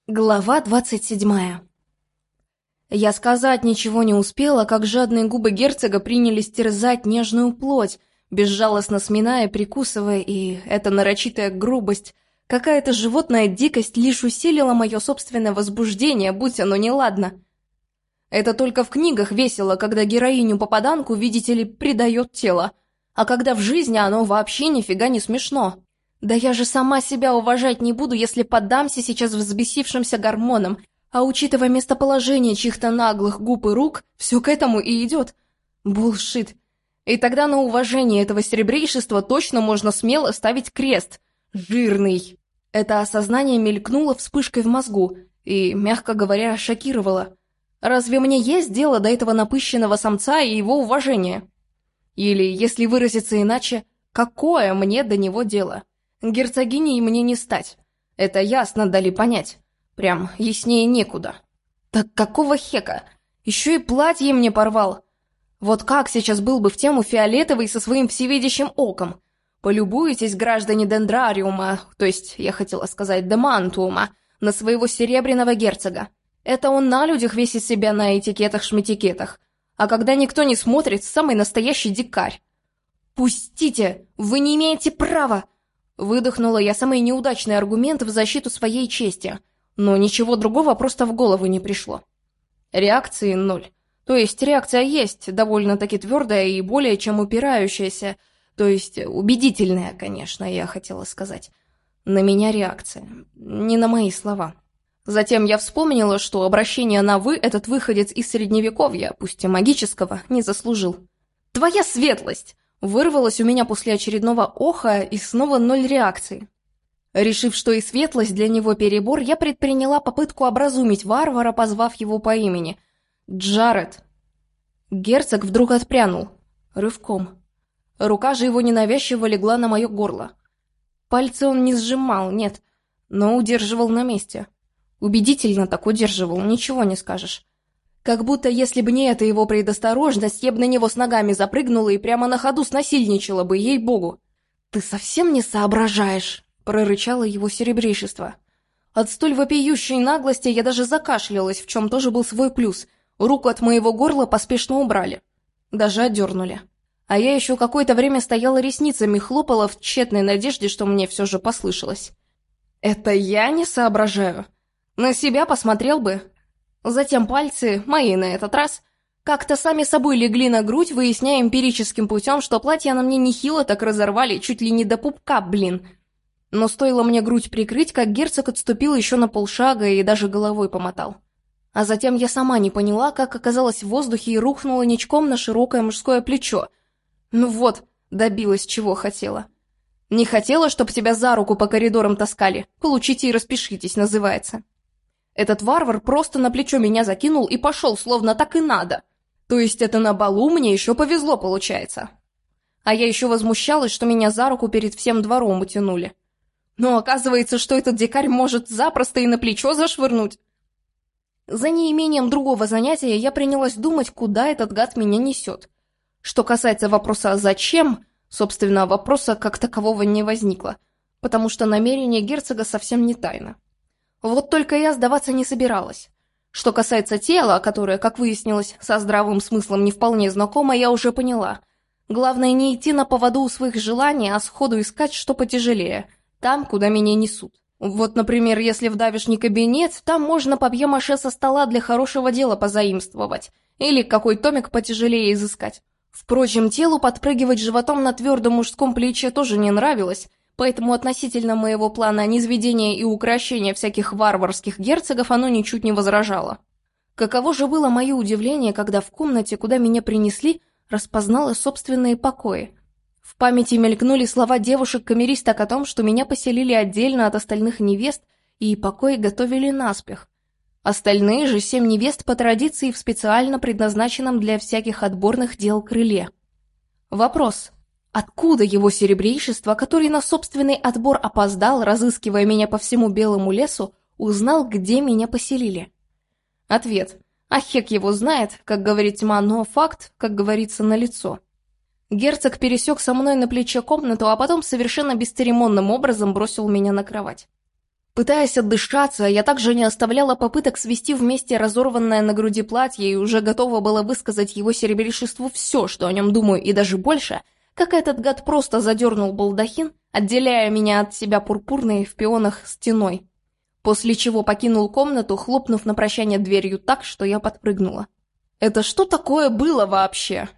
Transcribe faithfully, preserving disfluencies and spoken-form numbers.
Глава двадцать седьмая. Я сказать ничего не успела, как жадные губы герцога принялись терзать нежную плоть, безжалостно сминая, прикусывая, и эта нарочитая грубость, какая-то животная дикость лишь усилила мое собственное возбуждение, будь оно неладно. Это только в книгах весело, когда героиню-попаданку, видите ли, предает тело, а когда в жизни оно вообще нифига не смешно. Да я же сама себя уважать не буду, если поддамся сейчас взбесившимся гормонам, а учитывая местоположение чьих-то наглых губ и рук, все к этому и идет. Булшит. И тогда на уважение этого серебрейшества точно можно смело ставить крест. Жирный. Это осознание мелькнуло вспышкой в мозгу и, мягко говоря, шокировало. Разве мне есть дело до этого напыщенного самца и его уважения? Или, если выразиться иначе, какое мне до него дело? Герцогиней мне не стать. Это ясно дали понять. Прям яснее некуда. Так какого хека? Еще и платье мне порвал. Вот как сейчас был бы в тему фиолетовый со своим всевидящим оком? Полюбуйтесь, граждане Дендрариума, то есть, я хотела сказать, Демантума, на своего серебряного герцога. Это он на людях весь из себя на этикетах-шметикетах. А когда никто не смотрит, самый настоящий дикарь. «Пустите! Вы не имеете права!» Выдохнула я самый неудачный аргумент в защиту своей чести, но ничего другого просто в голову не пришло. Реакции ноль. То есть реакция есть, довольно-таки твердая и более чем упирающаяся, то есть убедительная, конечно, я хотела сказать. На меня реакция, не на мои слова. Затем я вспомнила, что обращение на «вы» этот выходец из средневековья, пусть и магического, не заслужил. «Твоя светлость!» Вырвалось у меня после очередного оха и снова ноль реакции. Решив, что и светлость для него перебор, я предприняла попытку образумить варвара, позвав его по имени. «Джаред!» Герцог вдруг отпрянул. Рывком. Рука же его ненавязчиво легла на мое горло. Пальцы он не сжимал, нет, но удерживал на месте. Убедительно так удерживал, ничего не скажешь. Как будто, если бы не эта его предосторожность, я бы на него с ногами запрыгнула и прямо на ходу снасильничала бы, ей-богу. «Ты совсем не соображаешь», — прорычало его серебрейшество. От столь вопиющей наглости я даже закашлялась, в чем тоже был свой плюс. Руку от моего горла поспешно убрали. Даже отдернули. А я еще какое-то время стояла ресницами, хлопала в тщетной надежде, что мне все же послышалось. «Это я не соображаю? На себя посмотрел бы». Затем пальцы, мои на этот раз, как-то сами собой легли на грудь, выясняя эмпирическим путем, что платье на мне нехило так разорвали, чуть ли не до пупка, блин. Но стоило мне грудь прикрыть, как герцог отступил еще на полшага и даже головой помотал. А затем я сама не поняла, как оказалась в воздухе и рухнула ничком на широкое мужское плечо. Ну вот, добилась чего хотела. Не хотела, чтоб тебя за руку по коридорам таскали. Получите и распишитесь, называется. Этот варвар просто на плечо меня закинул и пошел, словно так и надо. То есть это на балу мне еще повезло, получается. А я еще возмущалась, что меня за руку перед всем двором утянули. Но оказывается, что этот дикарь может запросто и на плечо зашвырнуть. За неимением другого занятия я принялась думать, куда этот гад меня несет. Что касается вопроса «зачем?», собственно, вопроса как такового не возникло, потому что намерение герцога совсем не тайно. Вот только я сдаваться не собиралась. Что касается тела, которое, как выяснилось, со здравым смыслом не вполне знакомо, я уже поняла. Главное не идти на поводу у своих желаний, а сходу искать что потяжелее, там, куда меня несут. Вот, например, если в давишний кабинет, там можно папье-маше со стола для хорошего дела позаимствовать, или какой томик потяжелее изыскать. Впрочем, телу подпрыгивать животом на твердом мужском плече тоже не нравилось, поэтому относительно моего плана низведения и укрощения всяких варварских герцогов оно ничуть не возражало. Каково же было мое удивление, когда в комнате, куда меня принесли, распознала собственные покои. В памяти мелькнули слова девушек-камеристок о том, что меня поселили отдельно от остальных невест и покои готовили наспех. Остальные же семь невест по традиции в специально предназначенном для всяких отборных дел крыле. Вопрос. Откуда его серебрейшество, который на собственный отбор опоздал, разыскивая меня по всему белому лесу, узнал, где меня поселили? Ответ. А хек его знает, как говорит тьма, но факт, как говорится, налицо. Герцог пересек со мной на плече комнату, а потом совершенно бесцеремонным образом бросил меня на кровать. Пытаясь отдышаться, я также не оставляла попыток свести вместе разорванное на груди платье и уже готова была высказать его серебряшеству все, что о нем думаю, и даже больше, как этот гад просто задернул балдахин, отделяя меня от себя пурпурной в пионах стеной. После чего покинул комнату, хлопнув на прощание дверью так, что я подпрыгнула. Это что такое было вообще?